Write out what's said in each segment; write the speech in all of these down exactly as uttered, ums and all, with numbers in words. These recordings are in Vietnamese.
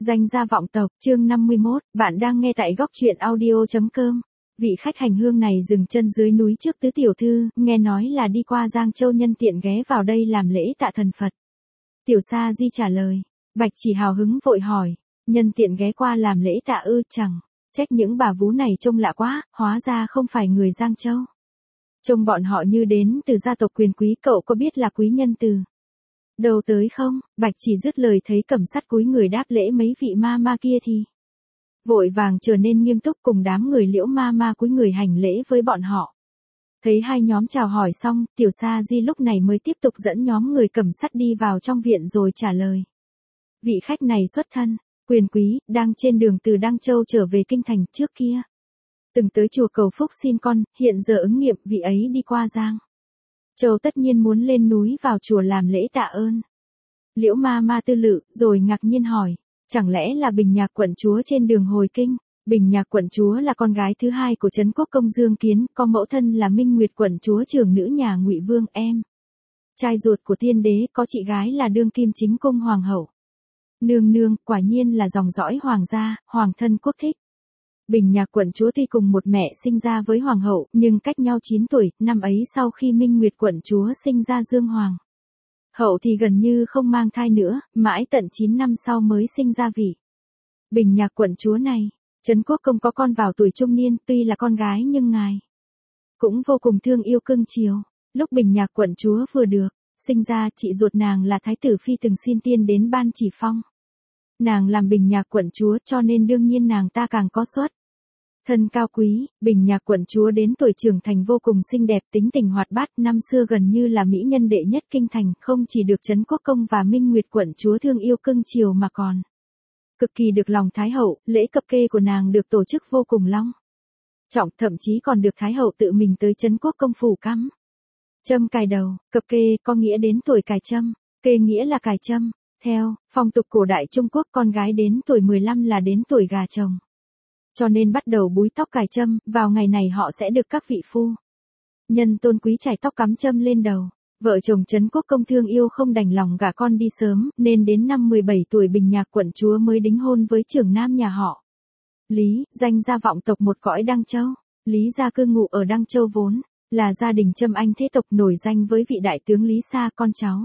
Danh gia vọng tộc, chương năm mươi mốt, bạn đang nghe tại góc truyện audio.com. Vị khách hành hương này dừng chân dưới núi trước tứ tiểu thư, nghe nói là đi qua Giang Châu nhân tiện ghé vào đây làm lễ tạ thần Phật. Tiểu Sa Di trả lời, Bạch Chỉ hào hứng vội hỏi, nhân tiện ghé qua làm lễ tạ ư? Chẳng trách những bà vú này trông lạ quá, hóa ra không phải người Giang Châu. Trông bọn họ như đến từ gia tộc quyền quý, cậu có biết là quý nhân từ đâu tới không? Bạch Chỉ dứt lời thấy Cẩm Sắt cúi người đáp lễ mấy vị ma ma kia thì vội vàng trở nên nghiêm túc, cùng đám người Liễu ma ma cúi người hành lễ với bọn họ. Thấy hai nhóm chào hỏi xong, Tiểu Sa Di lúc này mới tiếp tục dẫn nhóm người Cẩm Sắt đi vào trong viện rồi trả lời. Vị khách này xuất thân quyền quý, đang trên đường từ Đăng Châu trở về kinh thành, trước kia từng tới chùa cầu phúc xin con, hiện giờ ứng nghiệm vị ấy đi qua Giang Châu tất nhiên muốn lên núi vào chùa làm lễ tạ ơn. Liễu ma ma tư lự, rồi ngạc nhiên hỏi, chẳng lẽ là Bình Nhạc quận chúa trên đường hồi kinh? Bình Nhạc quận chúa là con gái thứ hai của Trấn Quốc công Dương Kiến, có mẫu thân là Minh Nguyệt quận chúa trưởng nữ nhà Ngụy Vương, em trai ruột của tiên đế, có chị gái là đương kim chính cung hoàng hậu. Nương nương, quả nhiên là dòng dõi hoàng gia, hoàng thân quốc thích. Bình Nhạc quận chúa tuy cùng một mẹ sinh ra với hoàng hậu, nhưng cách nhau chín tuổi, năm ấy sau khi Minh Nguyệt quận chúa sinh ra Dương hoàng hậu thì gần như không mang thai nữa, mãi tận chín năm sau mới sinh ra vị Bình Nhạc quận chúa này. Trấn Quốc công có con vào tuổi trung niên, tuy là con gái nhưng ngài cũng vô cùng thương yêu cưng chiều. Lúc Bình Nhạc quận chúa vừa được sinh ra, chị ruột nàng là Thái tử phi từng xin tiên đến ban chỉ phong nàng làm Bình Nhạc quận chúa, cho nên đương nhiên nàng ta càng có xuất thân cao quý. Bình Nhạc quận chúa đến tuổi trưởng thành vô cùng xinh đẹp, tính tình hoạt bát, năm xưa gần như là mỹ nhân đệ nhất kinh thành, không chỉ được Trấn Quốc công và Minh Nguyệt quận chúa thương yêu cưng chiều mà còn cực kỳ được lòng Thái hậu. Lễ cập kê của nàng được tổ chức vô cùng long trọng, thậm chí còn được Thái hậu tự mình tới Trấn Quốc công phủ cắm châm cài đầu. Cập kê có nghĩa đến tuổi cài châm, kê nghĩa là cài châm. Theo phong tục cổ đại Trung Quốc, con gái đến tuổi mười lăm là đến tuổi gà chồng, cho nên bắt đầu búi tóc cài châm, vào ngày này họ sẽ được các vị phu nhân tôn quý chải tóc cắm châm lên đầu. Vợ chồng Trấn Quốc công thương yêu không đành lòng gả con đi sớm, nên đến năm mười bảy tuổi Bình Nhạc quận chúa mới đính hôn với trưởng nam nhà họ Lý, danh gia vọng tộc một cõi Đăng Châu. Lý gia cư ngụ ở Đăng Châu vốn là gia đình Trâm Anh thế tộc nổi danh với vị đại tướng Lý Sa, con cháu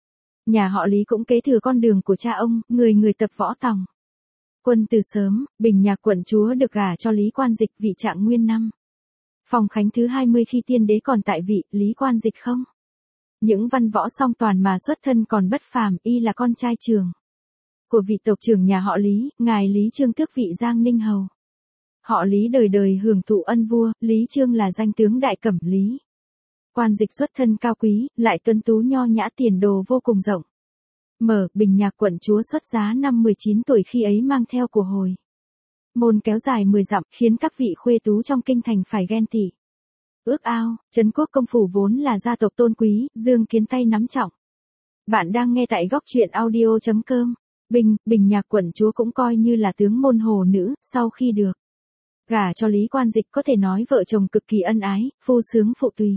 nhà họ Lý cũng kế thừa con đường của cha ông, người người tập võ tòng quân từ sớm. Bình Nhạc quận chúa được gả cho Lý Quan Dịch, vị Trạng Nguyên năm Phong Khánh thứ hai mươi khi tiên đế còn tại vị. Lý Quan Dịch không những văn võ song toàn mà xuất thân còn bất phàm, y là con trai trưởng của vị tộc trưởng nhà họ Lý, ngài Lý Trương tước vị Giang Ninh hầu. Họ Lý đời đời hưởng thụ ân vua, Lý Trương là danh tướng đại cẩm. Lý Quan Dịch xuất thân cao quý, lại tuấn tú nho nhã, tiền đồ vô cùng rộng mở. Bình Nhạc quận chúa xuất giá năm mười chín tuổi, khi ấy mang theo của hồi môn kéo dài mười dặm, khiến các vị khuê tú trong kinh thành phải ghen tị ước ao. Trấn Quốc công phủ vốn là gia tộc tôn quý, Dương Kiến tay nắm trọng. Bạn đang nghe tại góc truyện audio.com. Bình, Bình Nhạc quận chúa cũng coi như là tướng môn hồ nữ, sau khi được gả cho Lý Quan Dịch có thể nói vợ chồng cực kỳ ân ái, phu sướng phụ tùy.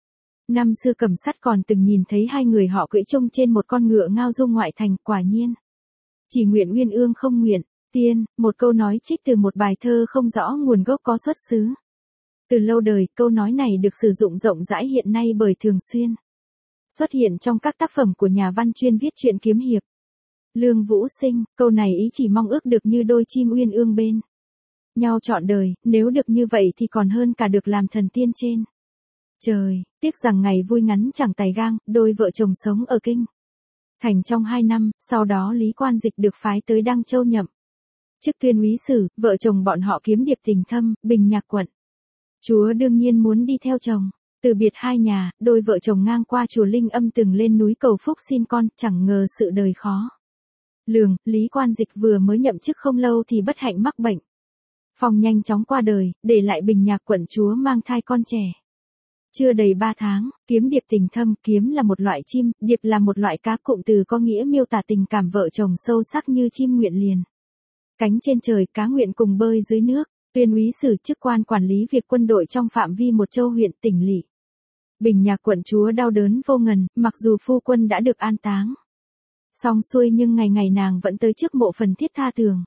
Năm xưa Cẩm Sắt còn từng nhìn thấy hai người họ cưỡi chung trên một con ngựa ngao du ngoại thành, quả nhiên chỉ nguyện uyên ương không nguyện tiên. Một câu nói trích từ một bài thơ không rõ nguồn gốc có xuất xứ từ lâu đời. Câu nói này được sử dụng rộng rãi hiện nay bởi thường xuyên xuất hiện trong các tác phẩm của nhà văn chuyên viết truyện kiếm hiệp. Lương Vũ Sinh, câu này ý chỉ mong ước được như đôi chim uyên ương bên nhau trọn đời, nếu được như vậy thì còn hơn cả được làm thần tiên trên trời. Tiếc rằng ngày vui ngắn chẳng tài gang, đôi vợ chồng sống ở kinh thành trong hai năm, sau đó Lý Quan Dịch được phái tới Đăng Châu nhậm chức tuyên úy sử. Vợ chồng bọn họ kiếm điệp tình thâm, Bình Nhạc quận chúa đương nhiên muốn đi theo chồng. Từ biệt hai nhà, đôi vợ chồng ngang qua chùa Linh Âm từng lên núi cầu phúc xin con, chẳng ngờ sự đời khó lường. Lý Quan Dịch vừa mới nhậm chức không lâu thì bất hạnh mắc bệnh phong, nhanh chóng qua đời, để lại Bình Nhạc quận chúa mang thai con trẻ chưa đầy ba tháng. Kiếm điệp tình thâm, kiếm là một loại chim, điệp là một loại cá, cụm từ có nghĩa miêu tả tình cảm vợ chồng sâu sắc như chim nguyện liền cánh trên trời, cá nguyện cùng bơi dưới nước. Tuyên úy sử, chức quan quản lý việc quân đội trong phạm vi một châu huyện tỉnh lỵ. Bình Nhạc quận chúa đau đớn vô ngần, mặc dù phu quân đã được an táng Xong xuôi nhưng ngày ngày nàng vẫn tới trước mộ phần thiết tha tường.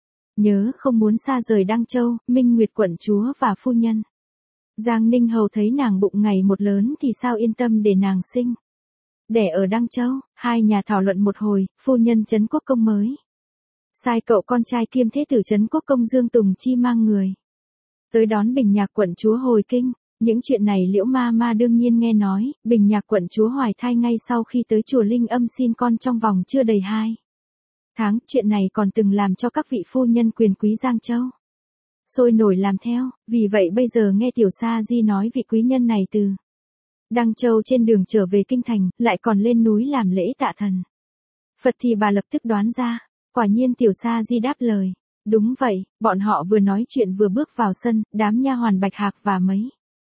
Nhớ không muốn xa rời Đăng Châu, Minh Nguyệt quận chúa và phu nhân. Giang Ninh Hầu thấy nàng bụng ngày một lớn thì sao yên tâm để nàng sinh. Đẻ ở Đăng Châu, hai nhà thảo luận một hồi, phu nhân Trấn Quốc Công mới sai cậu con trai kiêm thế tử Trấn Quốc Công Dương Tùng Chi mang người tới đón Bình Nhạc quận chúa hồi kinh. Những chuyện này Liễu Ma Ma đương nhiên nghe nói. Bình Nhạc quận chúa hoài thai ngay sau khi tới chùa Linh Âm xin con trong vòng chưa đầy hai tháng. Chuyện này còn từng làm cho các vị phu nhân quyền quý Giang Châu sôi nổi làm theo. Vì vậy bây giờ nghe Tiểu Sa Di nói vị quý nhân này từ Đăng Châu trên đường trở về kinh thành, lại còn lên núi làm lễ tạ thần Phật thì bà lập tức đoán ra. Quả nhiên Tiểu Sa Di đáp lời. Đúng vậy, bọn họ vừa nói chuyện vừa bước vào sân, đám nha hoàn Bạch Hạc và mấy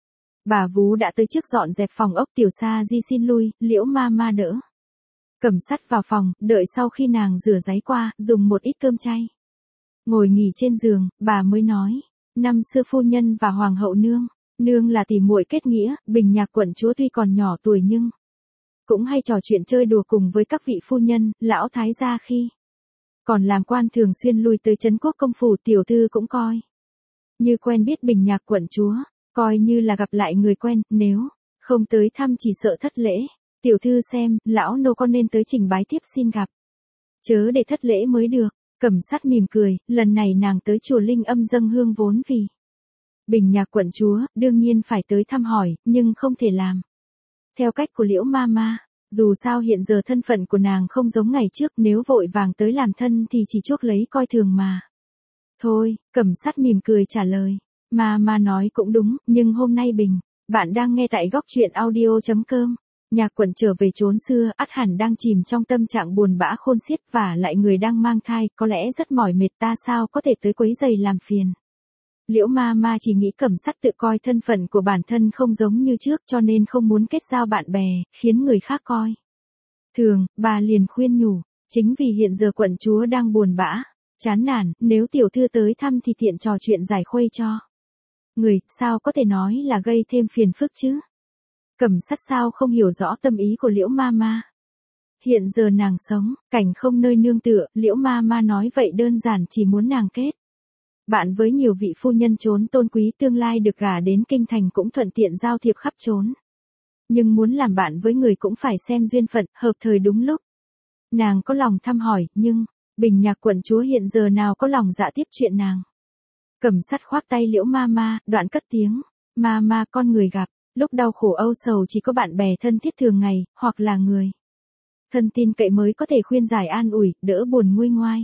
bà vú đã tới trước dọn dẹp phòng ốc. Tiểu Sa Di xin lui, Liễu Ma Ma đỡ Cẩm Sắt vào phòng, đợi sau khi nàng rửa ráy qua, dùng một ít cơm chay ngồi nghỉ trên giường, bà mới nói. Năm xưa phu nhân và hoàng hậu nương, nương là tỉ muội kết nghĩa. Bình Nhạc quận chúa tuy còn nhỏ tuổi nhưng cũng hay trò chuyện chơi đùa cùng với các vị phu nhân. Lão thái gia khi còn làm quan thường xuyên lui tới Trấn Quốc Công phủ. Tiểu thư cũng coi như quen biết Bình Nhạc quận chúa, coi như là gặp lại người quen. Nếu không tới thăm chỉ sợ thất lễ. Tiểu thư xem, lão nô con nên tới trình bái tiếp xin gặp, chớ để thất lễ mới được. Cẩm Sắt mỉm cười. Lần này nàng tới chùa Linh Âm dâng hương vốn vì Bình Nhạc quận chúa, đương nhiên phải tới thăm hỏi, nhưng không thể làm theo cách của Liễu Ma Ma. Dù sao hiện giờ thân phận của nàng không giống ngày trước, nếu vội vàng tới làm thân thì chỉ chuốc lấy coi thường mà thôi. Cẩm Sắt mỉm cười trả lời. Ma Ma nói cũng đúng, nhưng hôm nay Bình, bạn đang nghe tại góc truyện audio chấm com. Nhạc quận trở về chốn xưa, ắt hẳn đang chìm trong tâm trạng buồn bã khôn xiết, và lại người đang mang thai, có lẽ rất mỏi mệt, ta sao có thể tới quấy giày làm phiền. Liễu Ma Ma chỉ nghĩ Cẩm Sắt tự coi thân phận của bản thân không giống như trước, cho nên không muốn kết giao bạn bè, khiến người khác coi thường. Bà liền khuyên nhủ, chính vì hiện giờ quận chúa đang buồn bã, chán nản, nếu tiểu thư tới thăm thì tiện trò chuyện giải khuây cho người, sao có thể nói là gây thêm phiền phức chứ. Cẩm Sắt sao không hiểu rõ tâm ý của Liễu Ma Ma. Hiện giờ nàng sống cảnh không nơi nương tựa. Liễu Ma Ma nói vậy đơn giản chỉ muốn nàng kết bạn với nhiều vị phu nhân trốn tôn quý, tương lai được gả đến kinh thành cũng thuận tiện giao thiệp khắp trốn. Nhưng muốn làm bạn với người cũng phải xem duyên phận, hợp thời đúng lúc. Nàng có lòng thăm hỏi, nhưng Bình Nhạc quận chúa hiện giờ nào có lòng dạ tiếp chuyện nàng. Cẩm Sắt khoác tay Liễu Ma Ma, đoạn cất tiếng. Ma Ma, con người gặp lúc đau khổ âu sầu chỉ có bạn bè thân thiết thường ngày, hoặc là người thân tin cậy mới có thể khuyên giải an ủi, đỡ buồn nguôi ngoai.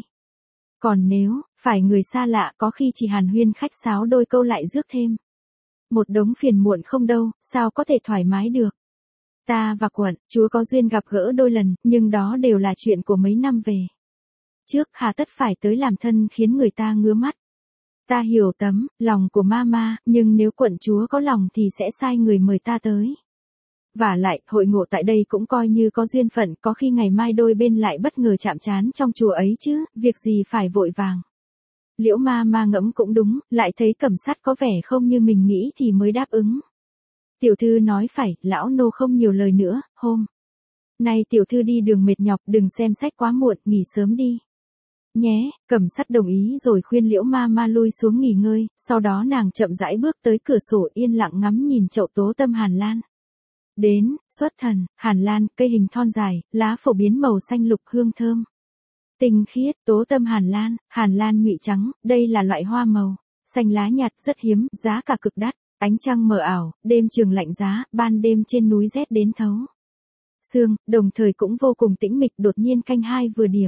Còn nếu phải người xa lạ, có khi chỉ hàn huyên khách sáo đôi câu lại rước thêm một đống phiền muộn không đâu, sao có thể thoải mái được. Ta và quận chúa có duyên gặp gỡ đôi lần, nhưng đó đều là chuyện của mấy năm về trước, hà tất phải tới làm thân khiến người ta ngứa mắt. Ta hiểu tấm lòng của Ma Ma, nhưng nếu quận chúa có lòng thì sẽ sai người mời ta tới. Vả lại, hội ngộ tại đây cũng coi như có duyên phận, có khi ngày mai đôi bên lại bất ngờ chạm trán trong chùa ấy chứ, việc gì phải vội vàng. Liễu Ma Ma ngẫm cũng đúng, lại thấy Cẩm Sắt có vẻ không như mình nghĩ thì mới đáp ứng. Tiểu thư nói phải, lão nô không nhiều lời nữa. Hôm nay tiểu thư đi đường mệt nhọc, đừng xem sách quá muộn, nghỉ sớm đi nhé. Cẩm Sắt đồng ý rồi khuyên Liễu Ma Ma lui xuống nghỉ ngơi. Sau đó nàng chậm rãi bước tới cửa sổ, yên lặng ngắm nhìn chậu tố tâm hàn lan. Đến, xuất thần, hàn lan, cây hình thon dài, lá phổ biến màu xanh lục, hương thơm tinh khiết. Tố tâm hàn lan, hàn lan nhụy trắng, đây là loại hoa màu xanh lá nhạt rất hiếm, giá cả cực đắt. Ánh trăng mờ ảo, đêm trường lạnh giá, ban đêm trên núi rét đến thấu xương, đồng thời cũng vô cùng tĩnh mịch. Đột nhiên canh hai vừa điểm,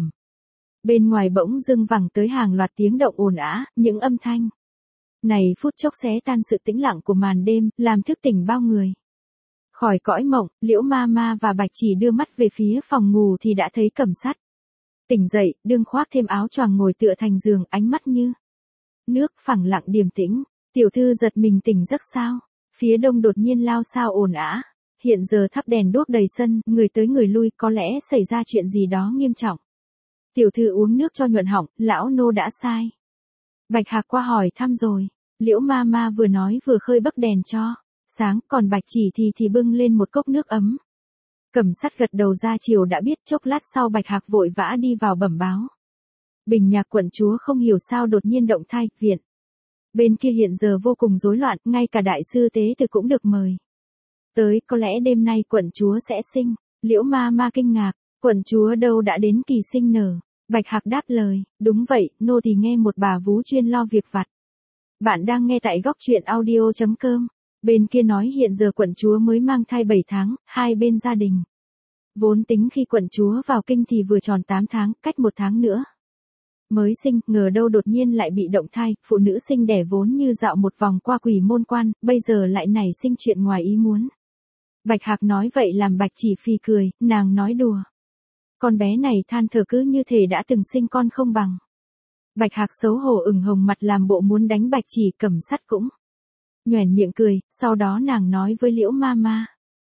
bên ngoài bỗng dưng vẳng tới hàng loạt tiếng động ồn ào, những âm thanh này phút chốc xé tan sự tĩnh lặng của màn đêm, làm thức tỉnh bao người khỏi cõi mộng. Liễu Ma Ma và Bạch Chỉ đưa mắt về phía phòng ngủ thì đã thấy Cẩm Sắt tỉnh dậy, đương khoác thêm áo choàng ngồi tựa thành giường, ánh mắt như nước phẳng lặng điềm tĩnh. Tiểu thư giật mình tỉnh giấc sao? Phía đông đột nhiên lao sao ồn ào. Hiện giờ thắp đèn đuốc đầy sân, người tới người lui, có lẽ xảy ra chuyện gì đó nghiêm trọng. Tiểu thư uống nước cho nhuận họng, lão nô đã sai. Bạch Hạc qua hỏi thăm rồi. Liễu Ma Ma vừa nói vừa khơi bấc đèn cho sáng, còn Bạch Chỉ thì thì bưng lên một cốc nước ấm. Cẩm Sắt gật đầu ra chiều đã biết, chốc lát sau Bạch Hạc vội vã đi vào bẩm báo. Bình Nhạc quận chúa không hiểu sao đột nhiên động thai, viện. Bên kia hiện giờ vô cùng rối loạn, ngay cả đại sư tế từ cũng được mời. Tới, có lẽ đêm nay quận chúa sẽ sinh. Liễu ma ma kinh ngạc, quận chúa đâu đã đến kỳ sinh nở. Bạch Hạc đáp lời, đúng vậy, nô thì nghe một bà vú chuyên lo việc vặt. Bạn đang nghe tại góc truyện audio chấm com. Bên kia nói hiện giờ quận chúa mới mang thai bảy tháng, hai bên gia đình. Vốn tính khi quận chúa vào kinh thì vừa tròn tám tháng, cách một tháng nữa mới sinh, ngờ đâu đột nhiên lại bị động thai, phụ nữ sinh đẻ vốn như dạo một vòng qua quỷ môn quan, bây giờ lại nảy sinh chuyện ngoài ý muốn. Bạch Hạc nói vậy làm Bạch Chỉ Phi cười, nàng nói đùa. Con bé này than thở cứ như thể đã từng sinh con không bằng. Bạch Hạc xấu hổ ửng hồng mặt làm bộ muốn đánh Bạch Chỉ, Cẩm Sắt cũng nhoẻn miệng cười, sau đó nàng nói với Liễu ma ma.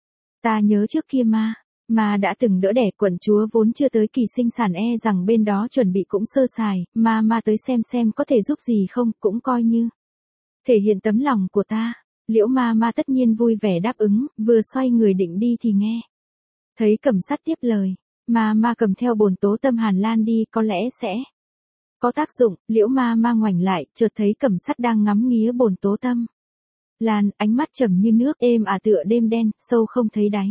Ta nhớ trước kia ma, ma đã từng đỡ đẻ, quận chúa vốn chưa tới kỳ sinh sản, e rằng bên đó chuẩn bị cũng sơ sài, ma ma tới xem xem có thể giúp gì không, cũng coi như thể hiện tấm lòng của ta. Liễu ma ma tất nhiên vui vẻ đáp ứng, vừa xoay người định đi thì nghe thấy Cẩm Sắt tiếp lời, ma ma cầm theo bồn tố tâm hàn lan đi, có lẽ sẽ có tác dụng. Liễu ma ma ngoảnh lại, chợt thấy Cẩm Sắt đang ngắm nghía bồn tố tâm lan, ánh mắt trầm như nước, êm ả tựa đêm đen, sâu không thấy đáy.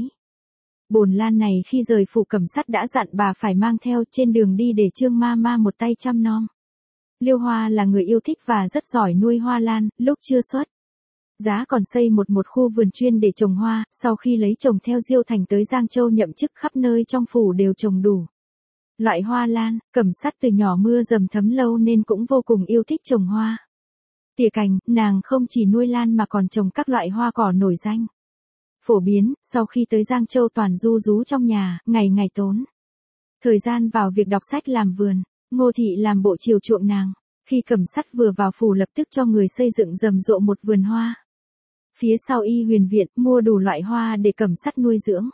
Bồn lan này khi rời phủ Cẩm Sắt đã dặn bà phải mang theo, trên đường đi để Trương ma ma một tay chăm nom. Liêu Hoa là người yêu thích và rất giỏi nuôi hoa lan, lúc chưa xuất giá còn xây một một khu vườn chuyên để trồng hoa, sau khi lấy chồng theo Diêu Thành tới Giang Châu nhậm chức, khắp nơi trong phủ đều trồng đủ loại hoa lan. Cẩm Sắt từ nhỏ mưa dầm thấm lâu nên cũng vô cùng yêu thích trồng hoa. Tỉa cành, nàng không chỉ nuôi lan mà còn trồng các loại hoa cỏ nổi danh phổ biến. Sau khi tới Giang Châu toàn du rú trong nhà, ngày ngày tốn thời gian vào việc đọc sách làm vườn. Ngô Thị làm bộ chiều chuộng nàng. Khi Cẩm Sắt vừa vào phủ lập tức cho người xây dựng rầm rộ một vườn hoa. Phía sau Y Huyền Viện, mua đủ loại hoa để Cẩm Sắt nuôi dưỡng.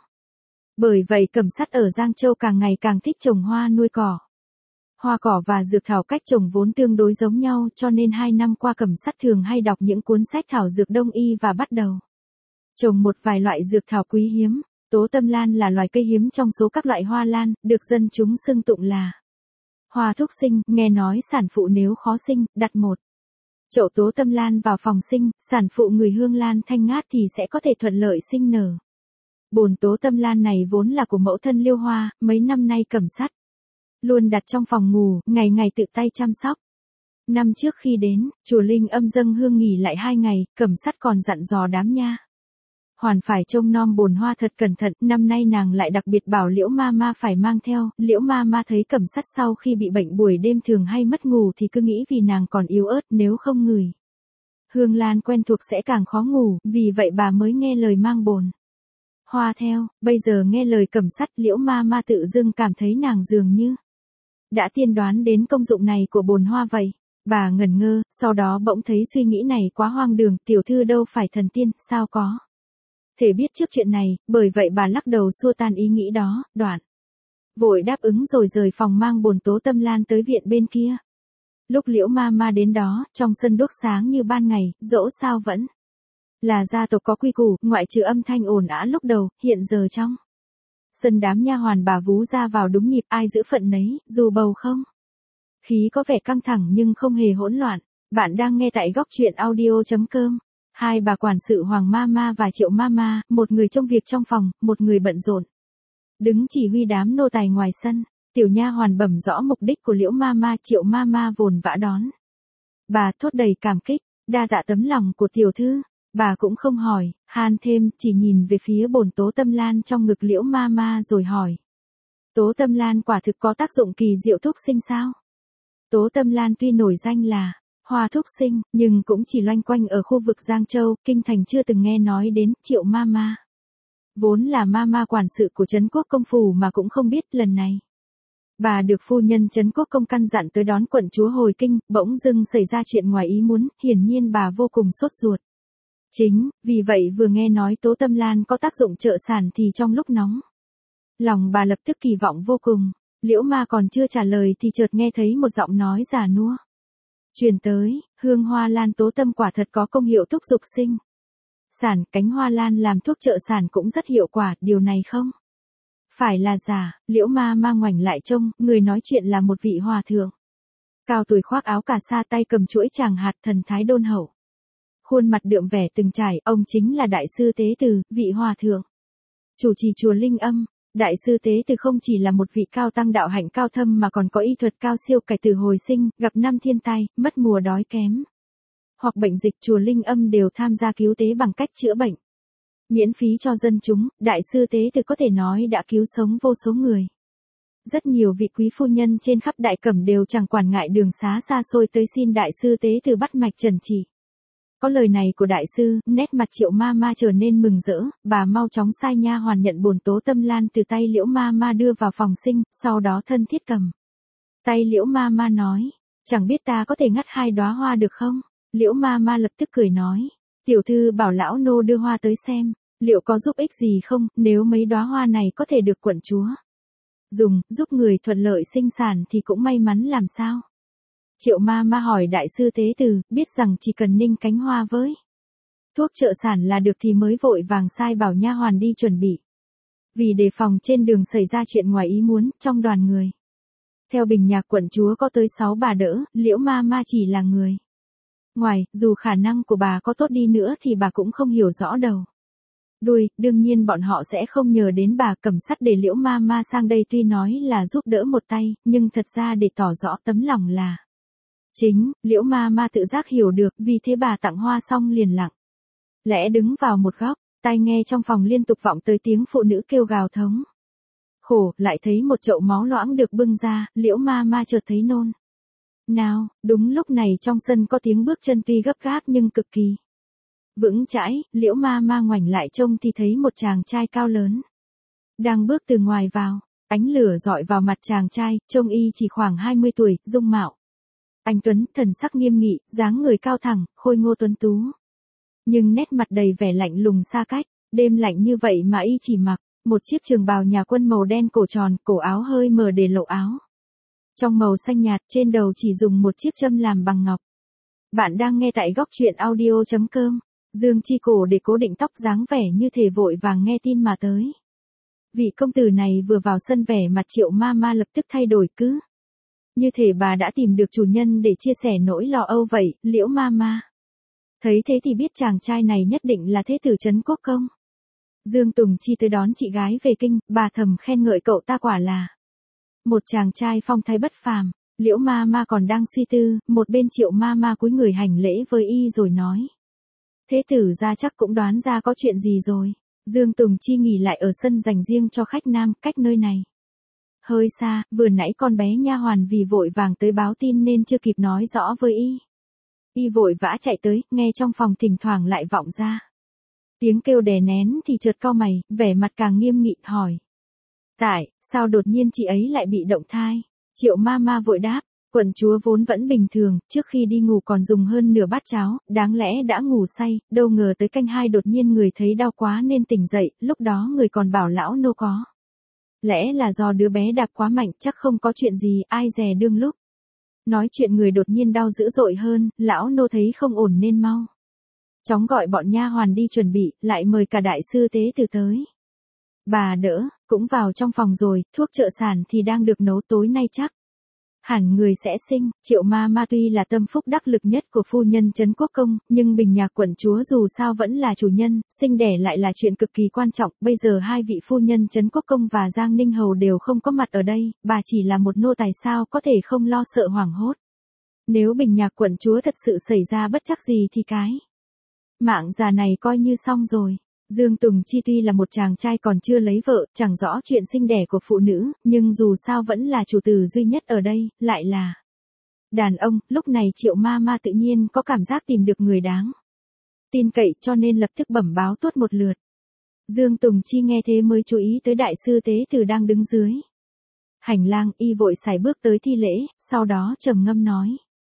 Bởi vậy Cẩm Sắt ở Giang Châu càng ngày càng thích trồng hoa nuôi cỏ. Hoa cỏ và dược thảo cách trồng vốn tương đối giống nhau, cho nên hai năm qua Cẩm Sắt thường hay đọc những cuốn sách thảo dược đông y và bắt đầu trồng một vài loại dược thảo quý hiếm. Tố tâm lan là loài cây hiếm trong số các loại hoa lan, được dân chúng xưng tụng là hoa thúc sinh. Nghe nói sản phụ nếu khó sinh, đặt một chậu tố tâm lan vào phòng sinh, sản phụ người hương lan thanh ngát thì sẽ có thể thuận lợi sinh nở. Bồn tố tâm lan này vốn là của mẫu thân Liêu Hoa, mấy năm nay Cẩm Sắt luôn đặt trong phòng ngủ, ngày ngày tự tay chăm sóc. Năm trước khi đến, chùa Linh Âm dâng hương nghỉ lại hai ngày, Cẩm Sắt còn dặn dò đám nha hoàn phải trông nom bồn hoa thật cẩn thận. Năm nay nàng lại đặc biệt bảo Liễu ma ma phải mang theo. Liễu ma ma thấy Cẩm Sắt sau khi bị bệnh buổi đêm thường hay mất ngủ thì cứ nghĩ vì nàng còn yếu ớt, nếu không ngửi hương lan quen thuộc sẽ càng khó ngủ, vì vậy bà mới nghe lời mang bồn hoa theo. Bây giờ nghe lời Cẩm Sắt, Liễu ma ma tự dưng cảm thấy nàng dường như đã tiên đoán đến công dụng này của bồn hoa vậy. Bà ngẩn ngơ, sau đó bỗng thấy suy nghĩ này quá hoang đường, tiểu thư đâu phải thần tiên, sao có thể biết trước chuyện này, bởi vậy bà lắc đầu xua tan ý nghĩ đó, đoạn vội đáp ứng rồi rời phòng mang bồn tố tâm lan tới viện bên kia. Lúc Liễu ma ma đến đó, trong sân đuốc sáng như ban ngày, dẫu sao vẫn là gia tộc có quy củ, ngoại trừ âm thanh ồn ào lúc đầu, hiện giờ trong sân đám nha hoàn bà vú ra vào đúng nhịp, ai giữ phận nấy, dù bầu không khí có vẻ căng thẳng nhưng không hề hỗn loạn. Bạn đang nghe tại góc truyện audio chấm com. Hai bà quản sự Hoàng ma ma và Triệu ma ma, một người trông việc trong phòng, một người bận rộn đứng chỉ huy đám nô tài ngoài sân. Tiểu nha hoàn bẩm rõ mục đích của Liễu ma ma, Triệu ma ma vồn vã đón bà, thốt đầy cảm kích, đa tạ tấm lòng của tiểu thư. Bà cũng không hỏi han thêm, chỉ nhìn về phía bồn tố tâm lan trong ngực Liễu ma ma rồi hỏi, tố tâm lan quả thực có tác dụng kỳ diệu thúc sinh sao? Tố tâm lan tuy nổi danh là hoa thúc sinh, nhưng cũng chỉ loanh quanh ở khu vực Giang Châu, kinh thành chưa từng nghe nói đến. Triệu ma ma vốn là ma ma quản sự của Trấn Quốc công phủ mà cũng không biết lần này bà được phu nhân Trấn Quốc công căn dặn tới đón quận chúa hồi kinh, bỗng dưng xảy ra chuyện ngoài ý muốn, hiển nhiên bà vô cùng sốt ruột. Chính vì vậy vừa nghe nói tố tâm lan có tác dụng trợ sản thì trong lúc nóng lòng bà lập tức kỳ vọng vô cùng. Liễu ma còn chưa trả lời thì chợt nghe thấy một giọng nói già nua truyền tới, hương hoa lan tố tâm quả thật có công hiệu thúc dục sinh sản, cánh hoa lan làm thuốc trợ sản cũng rất hiệu quả, điều này không Phải là giả, Liễu ma ma ngoảnh lại trông, người nói chuyện là một vị hòa thượng. Cao tuổi khoác áo cà sa tay cầm chuỗi tràng hạt thần thái đôn hậu. Khuôn mặt đượm vẻ từng trải, ông chính là Đại sư Tế Từ, vị hòa thượng. Chủ trì chùa Linh Âm, Đại sư Tế Từ không chỉ là một vị cao tăng đạo hạnh cao thâm mà còn có y thuật cao siêu cải tử hồi sinh, gặp năm thiên tai, mất mùa đói kém. Hoặc bệnh dịch chùa Linh Âm đều tham gia cứu tế bằng cách chữa bệnh. Miễn phí cho dân chúng, Đại sư Tế Từ có thể nói đã cứu sống vô số người. Rất nhiều vị quý phu nhân trên khắp Đại Cẩm đều chẳng quản ngại đường xá xa xôi tới xin Đại sư Tế Từ bắt mạch trần trị. Có lời này của đại sư, nét mặt Triệu ma ma trở nên mừng rỡ, bà mau chóng sai nha hoàn nhận bồn tố tâm lan từ tay Liễu ma ma đưa vào phòng sinh, sau đó thân thiết cầm. Tay Liễu ma ma nói, chẳng biết ta có thể ngắt hai đóa hoa được không? Liễu ma ma lập tức cười nói, tiểu thư bảo lão nô đưa hoa tới xem, liệu có giúp ích gì không, nếu mấy đóa hoa này có thể được quận chúa dùng, giúp người thuận lợi sinh sản thì cũng may mắn làm sao? Triệu ma ma hỏi Đại sư Tế Từ, biết rằng chỉ cần ninh cánh hoa với thuốc trợ sản là được thì mới vội vàng sai bảo nha hoàn đi chuẩn bị. Vì đề phòng trên đường xảy ra chuyện ngoài ý muốn, trong đoàn người. Theo bình nhạc quận chúa có tới sáu bà đỡ, Liễu ma ma chỉ là người ngoài, dù khả năng của bà có tốt đi nữa thì bà cũng không hiểu rõ đầu đuôi, đương nhiên bọn họ sẽ không nhờ đến bà cầm sắt để Liễu ma ma sang đây tuy nói là giúp đỡ một tay, nhưng thật ra để tỏ rõ tấm lòng là chính. Liễu ma ma tự giác hiểu được, vì thế bà tặng hoa xong liền lặng lẽ đứng vào một góc, tai nghe trong phòng liên tục vọng tới tiếng phụ nữ kêu gào thống khổ, lại thấy một chậu máu loãng được bưng ra, Liễu ma ma chợt thấy nôn nào. Đúng lúc này trong sân có tiếng bước chân tuy gấp gáp nhưng cực kỳ vững chãi. Liễu ma ma ngoảnh lại trông thì thấy một chàng trai cao lớn đang bước từ ngoài vào. Ánh lửa dọi vào mặt chàng trai, trông y chỉ khoảng hai mươi tuổi, dung mạo anh tuấn, thần sắc nghiêm nghị, dáng người cao thẳng, khôi ngô tuấn tú. Nhưng nét mặt đầy vẻ lạnh lùng xa cách, đêm lạnh như vậy mà y chỉ mặc một chiếc trường bào nhà quân màu đen cổ tròn, cổ áo hơi mở để lộ áo trong màu xanh nhạt, trên đầu chỉ dùng một chiếc châm làm bằng ngọc. Bạn đang nghe tại góc truyện audio chấm com. Dương chi cổ để cố định tóc dáng vẻ như thể vội vàng nghe tin mà tới. Vị công tử này vừa vào sân vẻ mặt Triệu ma ma lập tức thay đổi, cứ như thể bà đã tìm được chủ nhân để chia sẻ nỗi lo âu vậy. Liễu ma ma thấy thế thì biết chàng trai này nhất định là thế tử Trấn Quốc Công Dương Tùng Chi tới đón chị gái về kinh, bà thầm khen ngợi cậu ta quả là một chàng trai phong thái bất phàm. Liễu ma ma còn đang suy tư, một bên Triệu ma ma cúi người hành lễ với y rồi nói, thế tử ra chắc cũng đoán ra có chuyện gì rồi. Dương Tùng Chi nghỉ lại ở sân dành riêng cho khách nam, cách nơi này hơi xa, vừa nãy con bé nha hoàn vì vội vàng tới báo tin nên chưa kịp nói rõ với y. Y vội vã chạy tới, nghe trong phòng thỉnh thoảng lại vọng ra tiếng kêu đè nén thì chợt cau mày, vẻ mặt càng nghiêm nghị, hỏi, tại sao đột nhiên chị ấy lại bị động thai? Triệu ma ma vội đáp, quận chúa vốn vẫn bình thường, trước khi đi ngủ còn dùng hơn nửa bát cháo, đáng lẽ đã ngủ say, đâu ngờ tới canh hai đột nhiên người thấy đau quá nên tỉnh dậy, lúc đó người còn bảo lão nô có lẽ là do đứa bé đạp quá mạnh, chắc không có chuyện gì, ai dè đương lúc nói chuyện người đột nhiên đau dữ dội hơn, lão nô thấy không ổn nên mau chóng gọi bọn nha hoàn đi chuẩn bị, lại mời cả Đại sư Tế Từ tới. Bà đỡ cũng vào trong phòng rồi, thuốc trợ sản thì đang được nấu, tối nay chắc hẳn người sẽ sinh. Triệu ma ma tuy là tâm phúc đắc lực nhất của phu nhân Trấn Quốc Công, nhưng bình nhạc quận chúa dù sao vẫn là chủ nhân, sinh đẻ lại là chuyện cực kỳ quan trọng. Bây giờ hai vị phu nhân Trấn Quốc Công và Giang Ninh Hầu đều không có mặt ở đây, bà chỉ là một nô tài sao có thể không lo sợ hoảng hốt. Nếu bình nhạc quận chúa thật sự xảy ra bất trắc gì thì cái mạng già này coi như xong rồi. Dương Tùng Chi tuy là một chàng trai còn chưa lấy vợ, chẳng rõ chuyện sinh đẻ của phụ nữ, nhưng dù sao vẫn là chủ tử duy nhất ở đây, lại là đàn ông. Lúc này Triệu ma ma tự nhiên có cảm giác tìm được người đáng tin cậy, cho nên lập tức bẩm báo tuốt một lượt. Dương Tùng Chi nghe thế mới chú ý tới Đại sư Tế Từ đang đứng dưới hành lang, y vội sải bước tới thi lễ, sau đó trầm ngâm nói,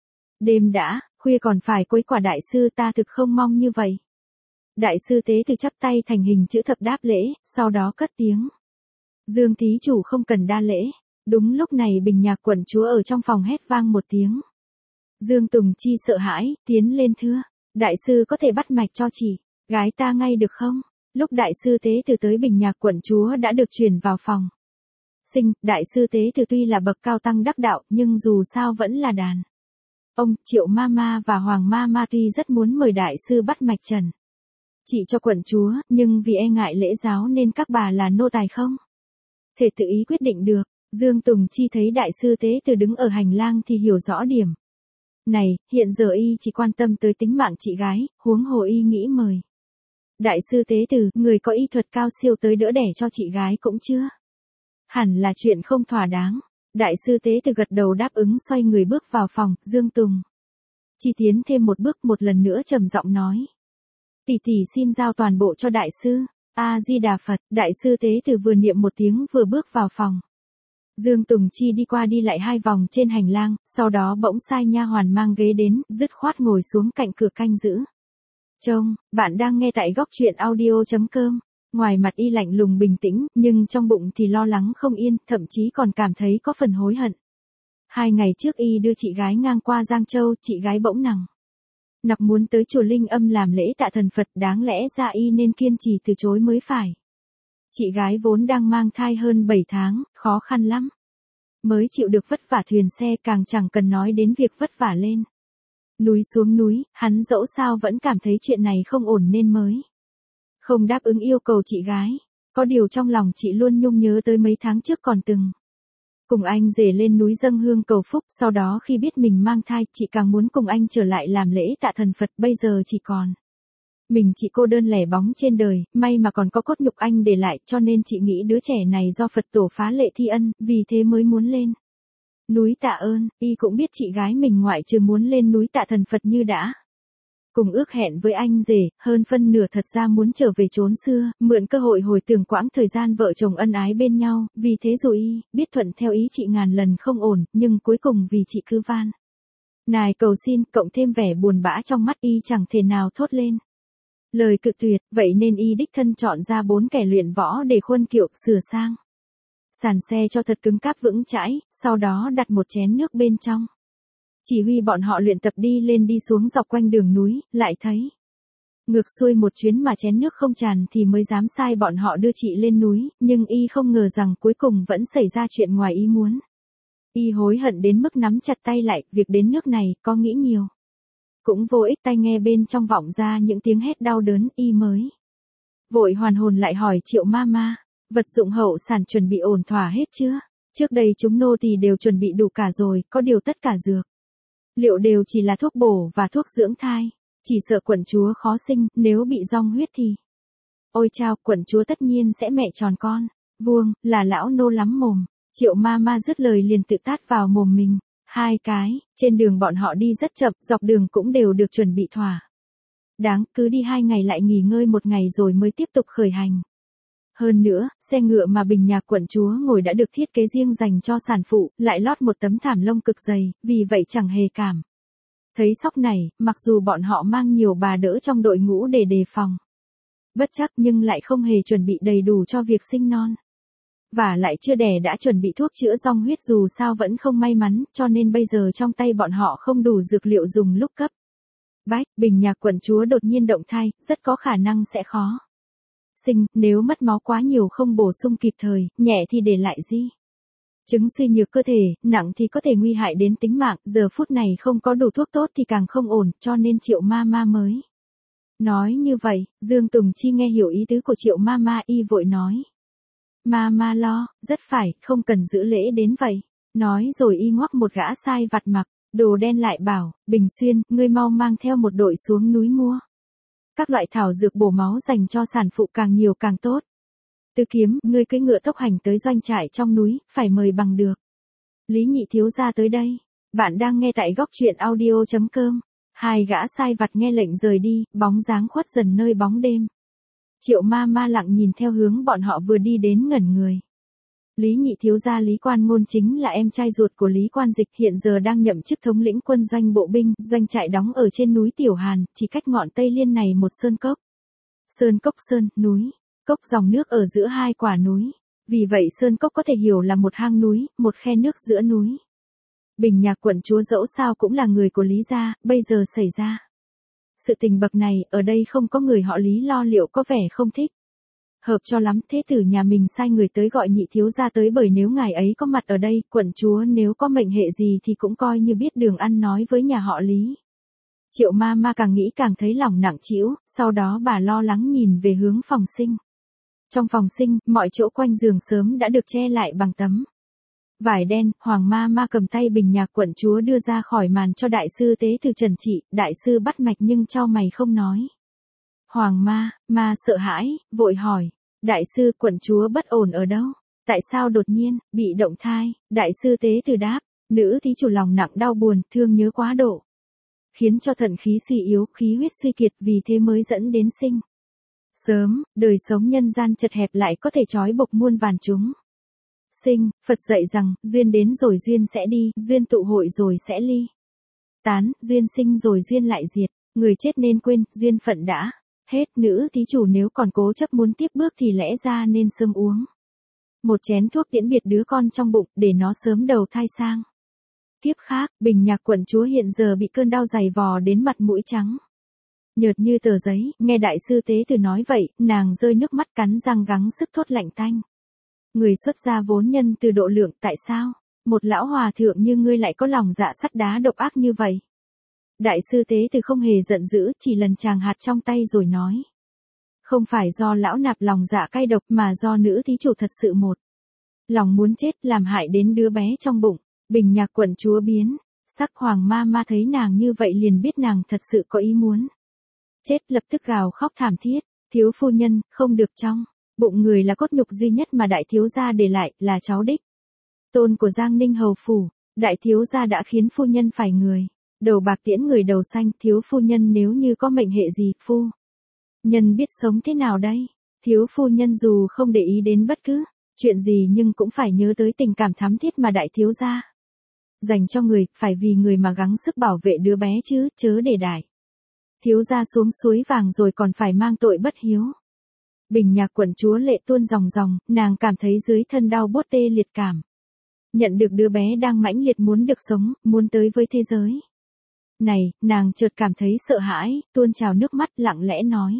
đêm đã khuya còn phải quấy quả đại sư, ta thực không mong như vậy. Đại sư Tế Từ chắp tay thành hình chữ thập đáp lễ, sau đó cất tiếng, Dương thí chủ không cần đa lễ. Đúng lúc này bình nhạc quận chúa ở trong phòng hét vang một tiếng. Dương Tùng Chi sợ hãi, tiến lên thưa, đại sư có thể bắt mạch cho chỉ gái ta ngay được không? Lúc đại sư tế từ tới Bình Nhạc quận chúa đã được chuyển vào phòng. Sinh, đại sư tế từ tuy là bậc cao tăng đắc đạo, nhưng dù sao vẫn là đàn. Ông, Triệu Mama và Hoàng Mama tuy rất muốn mời đại sư bắt mạch trần trị cho quận chúa, nhưng vì e ngại lễ giáo nên các bà là nô tài không thể tự ý quyết định được. Dương Tùng Chi thấy đại sư tế từ đứng ở hành lang thì hiểu rõ điểm này, hiện giờ y chỉ quan tâm tới tính mạng chị gái, huống hồ y nghĩ mời đại sư tế từ, người có y thuật cao siêu tới đỡ đẻ cho chị gái cũng chưa hẳn là chuyện không thỏa đáng. Đại sư tế từ gật đầu đáp ứng, xoay người bước vào phòng. Dương Tùng Chi tiến thêm một bước, một lần nữa trầm giọng nói: tỷ tỷ xin giao toàn bộ cho đại sư. A Di Đà Phật. Đại sư tế từ vừa niệm một tiếng vừa bước vào phòng. Dương Tùng Chi đi qua đi lại hai vòng trên hành lang, sau đó bỗng sai nha hoàn mang ghế đến, dứt khoát ngồi xuống cạnh cửa canh giữ. Trông, bạn đang nghe tại góc truyện audio.com. Ngoài mặt y lạnh lùng bình tĩnh, nhưng trong bụng thì lo lắng không yên, thậm chí còn cảm thấy có phần hối hận. Hai ngày trước y đưa chị gái ngang qua Giang Châu, chị gái bỗng nằng nặc muốn tới chùa Linh Âm làm lễ tạ thần Phật, đáng lẽ ra y nên kiên trì từ chối mới phải. Chị gái vốn đang mang thai hơn bảy tháng, khó khăn lắm mới chịu được vất vả thuyền xe, càng chẳng cần nói đến việc vất vả lên núi xuống núi, hắn dẫu sao vẫn cảm thấy chuyện này không ổn nên mới không đáp ứng yêu cầu chị gái. Có điều trong lòng chị luôn nhung nhớ tới mấy tháng trước còn từng cùng anh rể lên núi dâng hương cầu phúc, sau đó khi biết mình mang thai, chị càng muốn cùng anh trở lại làm lễ tạ thần Phật, bây giờ chỉ còn mình chị cô đơn lẻ bóng trên đời, may mà còn có cốt nhục anh để lại, cho nên chị nghĩ đứa trẻ này do Phật tổ phá lệ thi ân, vì thế mới muốn lên núi tạ ơn. Y cũng biết chị gái mình ngoại trừ muốn lên núi tạ thần Phật như đã cùng ước hẹn với anh rể, hơn phân nửa thật ra muốn trở về chốn xưa, mượn cơ hội hồi tưởng quãng thời gian vợ chồng ân ái bên nhau, vì thế dù y biết thuận theo ý chị ngàn lần không ổn, nhưng cuối cùng vì chị cứ van nài cầu xin, cộng thêm vẻ buồn bã trong mắt, y chẳng thể nào thốt lên lời cự tuyệt, vậy nên y đích thân chọn ra bốn kẻ luyện võ để khuân kiệu, sửa sang sàn xe cho thật cứng cáp vững chãi, sau đó đặt một chén nước bên trong. Chỉ huy bọn họ luyện tập đi lên đi xuống dọc quanh đường núi, lại thấy ngược xuôi một chuyến mà chén nước không tràn thì mới dám sai bọn họ đưa chị lên núi, nhưng y không ngờ rằng cuối cùng vẫn xảy ra chuyện ngoài ý muốn. Y hối hận đến mức nắm chặt tay lại, việc đến nước này, có nghĩ nhiều cũng vô ích. Tai nghe bên trong vọng ra những tiếng hét đau đớn, y mới vội hoàn hồn lại hỏi Triệu Mama, vật dụng hậu sản chuẩn bị ổn thỏa hết chưa? Trước đây chúng nô tỳ đều chuẩn bị đủ cả rồi, có điều tất cả dược liệu đều chỉ là thuốc bổ và thuốc dưỡng thai, chỉ sợ quận chúa khó sinh, nếu bị rong huyết thì ôi chao, quận chúa tất nhiên sẽ mẹ tròn con vuông, là lão nô lắm mồm. Triệu Mama dứt lời liền tự tát vào mồm mình hai cái. Trên đường bọn họ đi rất chậm, dọc đường cũng đều được chuẩn bị thỏa đáng, cứ đi hai ngày lại nghỉ ngơi một ngày rồi mới tiếp tục khởi hành. Hơn nữa, xe ngựa mà Bình Nhạc quận chúa ngồi đã được thiết kế riêng dành cho sản phụ, lại lót một tấm thảm lông cực dày, vì vậy chẳng hề cảm thấy sốc này, mặc dù bọn họ mang nhiều bà đỡ trong đội ngũ để đề phòng bất trắc, nhưng lại không hề chuẩn bị đầy đủ cho việc sinh non. Và lại chưa đẻ đã chuẩn bị thuốc chữa rong huyết, dù sao vẫn không may mắn, cho nên bây giờ trong tay bọn họ không đủ dược liệu dùng lúc cấp bách. Bình Nhạc quận chúa đột nhiên động thai, rất có khả năng sẽ khó sinh, nếu mất máu quá nhiều không bổ sung kịp thời, nhẹ thì để lại di chứng suy nhược cơ thể, nặng thì có thể nguy hại đến tính mạng, giờ phút này không có đủ thuốc tốt thì càng không ổn, cho nên Triệu Mama mới nói như vậy. Dương Tùng Chi nghe hiểu ý tứ của Triệu Mama, y vội nói: Mama lo, rất phải, không cần giữ lễ đến vậy. Nói rồi y ngoắc một gã sai vặt mặc đồ đen lại bảo: Bình Xuyên, ngươi mau mang theo một đội xuống núi mua các loại thảo dược bổ máu dành cho sản phụ, càng nhiều càng tốt. Tư Kiếm, ngươi cưỡi ngựa tốc hành tới doanh trại trong núi, phải mời bằng được Lý Nhị thiếu gia tới đây. Bạn đang nghe tại góc truyện audio.com. Hai gã sai vặt nghe lệnh rời đi, bóng dáng khuất dần nơi bóng đêm. Triệu Mama lặng nhìn theo hướng bọn họ vừa đi đến, ngẩn người. Lý Nhị thiếu gia Lý Quan Ngôn chính là em trai ruột của Lý Quan Dịch, hiện giờ đang nhậm chức thống lĩnh quân doanh bộ binh, doanh trại đóng ở trên núi Tiểu Hàn, chỉ cách ngọn Tây Liên này một sơn cốc. Sơn cốc, sơn, núi, cốc, dòng nước ở giữa hai quả núi. Vì vậy sơn cốc có thể hiểu là một hang núi, một khe nước giữa núi. Bình Nhạc quận chúa dẫu sao cũng là người của Lý gia, bây giờ xảy ra sự tình bậc này, ở đây không có người họ Lý lo liệu có vẻ không thích. Hợp cho lắm, thế tử nhà mình sai người tới gọi nhị thiếu gia tới, bởi nếu ngài ấy có mặt ở đây, quận chúa nếu có mệnh hệ gì thì cũng coi như biết đường ăn nói với nhà họ Lý. Triệu ma ma càng nghĩ càng thấy lòng nặng trĩu, sau đó bà lo lắng nhìn về hướng phòng sinh. Trong phòng sinh, mọi chỗ quanh giường sớm đã được che lại bằng tấm vải đen. Hoàng ma ma cầm tay bình nhạc quận chúa đưa ra khỏi màn cho đại sư tế từ trần trị. Đại sư bắt mạch nhưng chau mày không nói. Hoàng ma ma sợ hãi, vội hỏi, đại sư, quận chúa bất ổn ở đâu? Tại sao đột nhiên bị động thai? Đại sư tế từ đáp, nữ thí chủ lòng nặng đau buồn, thương nhớ quá độ, khiến cho thận khí suy yếu, khí huyết suy kiệt, vì thế mới dẫn đến sinh sớm. Đời sống nhân gian chật hẹp lại có thể trói buộc muôn vàn chúng sinh. Phật dạy rằng, duyên đến rồi duyên sẽ đi, duyên tụ hội rồi sẽ ly tán, duyên sinh rồi duyên lại diệt. Người chết nên quên, duyên phận đã hết. Nữ thí chủ nếu còn cố chấp muốn tiếp bước thì lẽ ra nên sớm uống một chén thuốc tiễn biệt đứa con trong bụng, để nó sớm đầu thai sang kiếp khác. Bình nhạc quận chúa hiện giờ bị cơn đau dày vò đến mặt mũi trắng nhợt như tờ giấy. Nghe đại sư tế từ nói vậy, nàng rơi nước mắt, cắn răng gắng sức thốt lạnh tanh. Người xuất gia vốn nhân từ độ lượng, tại sao một lão hòa thượng như ngươi lại có lòng dạ sắt đá độc ác như vậy? Đại sư tế từ không hề giận dữ, chỉ lần chàng hạt trong tay rồi nói, không phải do lão nạp lòng dạ cay độc, mà do nữ thí chủ thật sự một lòng muốn chết, làm hại đến đứa bé trong bụng. Bình nhạc quận chúa biến sắc. Hoàng ma ma thấy nàng như vậy liền biết nàng thật sự có ý muốn chết, lập tức gào khóc thảm thiết. Thiếu phu nhân, không được, trong bụng người là cốt nhục duy nhất mà đại thiếu gia để lại, là cháu đích tôn của Giang Ninh hầu phủ. Đại thiếu gia đã khiến phu nhân phải người đầu bạc tiễn người đầu xanh. Thiếu phu nhân nếu như có mệnh hệ gì, phu nhân biết sống thế nào đây? Thiếu phu nhân dù không để ý đến bất cứ chuyện gì nhưng cũng phải nhớ tới tình cảm thắm thiết mà đại thiếu gia dành cho người, phải vì người mà gắng sức bảo vệ đứa bé chứ, chớ để đại thiếu gia xuống suối vàng rồi còn phải mang tội bất hiếu. Bình nhạc quận chúa lệ tuôn ròng ròng, nàng cảm thấy dưới thân đau buốt tê liệt cảm. Nhận được đứa bé đang mãnh liệt muốn được sống, muốn tới với thế giới này, nàng chợt cảm thấy sợ hãi, tuôn trào nước mắt, lặng lẽ nói,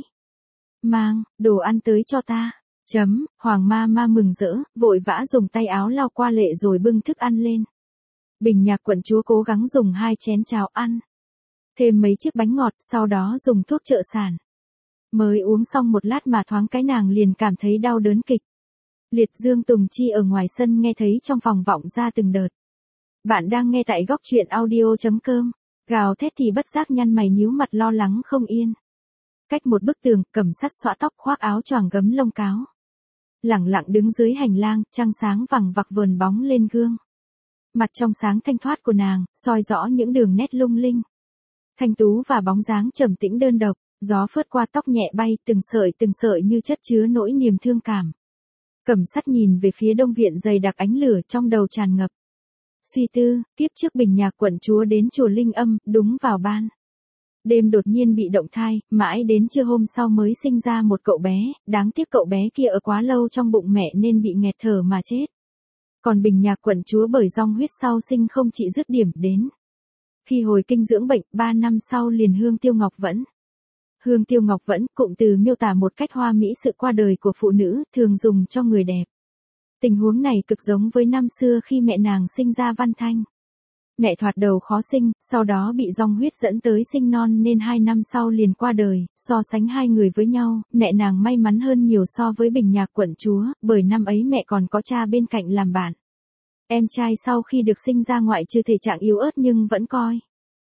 mang đồ ăn tới cho ta. Chấm. Hoàng ma ma mừng rỡ, vội vã dùng tay áo lau qua lệ rồi bưng thức ăn lên. Bình nhạc quận chúa cố gắng dùng hai chén cháo ăn, thêm mấy chiếc bánh ngọt, sau đó dùng thuốc trợ sản. Mới uống xong một lát mà thoáng cái nàng liền cảm thấy đau đớn kịch liệt. Dương Tùng Chi ở ngoài sân nghe thấy trong phòng vọng ra từng đợt. Bạn đang nghe tại góc truyện audio chấm com. Gào thét thì bất giác nhăn mày nhíu mặt lo lắng không yên. Cách một bức tường, cầm sắt xõa tóc, khoác áo choàng gấm lông cáo, lẳng lặng đứng dưới hành lang. Trăng sáng vằng vặc vờn bóng lên gương mặt trong sáng thanh thoát của nàng, soi rõ những đường nét lung linh thanh tú và bóng dáng trầm tĩnh đơn độc. Gió phớt qua tóc nhẹ bay, từng sợi từng sợi như chất chứa nỗi niềm thương cảm. Cầm sắt nhìn về phía đông viện dày đặc ánh lửa, trong đầu tràn ngập suy tư. Kiếp trước bình nhạc quận chúa đến chùa Linh Âm, đúng vào ban đêm đột nhiên bị động thai, mãi đến trưa hôm sau mới sinh ra một cậu bé. Đáng tiếc cậu bé kia ở quá lâu trong bụng mẹ nên bị nghẹt thở mà chết. Còn bình nhạc quận chúa bởi dòng huyết sau sinh không trị dứt điểm, đến khi hồi kinh dưỡng bệnh, ba năm sau liền hương tiêu ngọc vẫn. Hương tiêu ngọc vẫn, cụm từ miêu tả một cách hoa mỹ sự qua đời của phụ nữ, thường dùng cho người đẹp. Tình huống này cực giống với năm xưa khi mẹ nàng sinh ra Văn Thanh. Mẹ thoạt đầu khó sinh, sau đó bị dòng huyết dẫn tới sinh non nên hai năm sau liền qua đời. So sánh hai người với nhau, mẹ nàng may mắn hơn nhiều so với bình nhạc quận chúa, bởi năm ấy mẹ còn có cha bên cạnh làm bạn. Em trai sau khi được sinh ra ngoại trừ thể trạng yếu ớt nhưng vẫn coi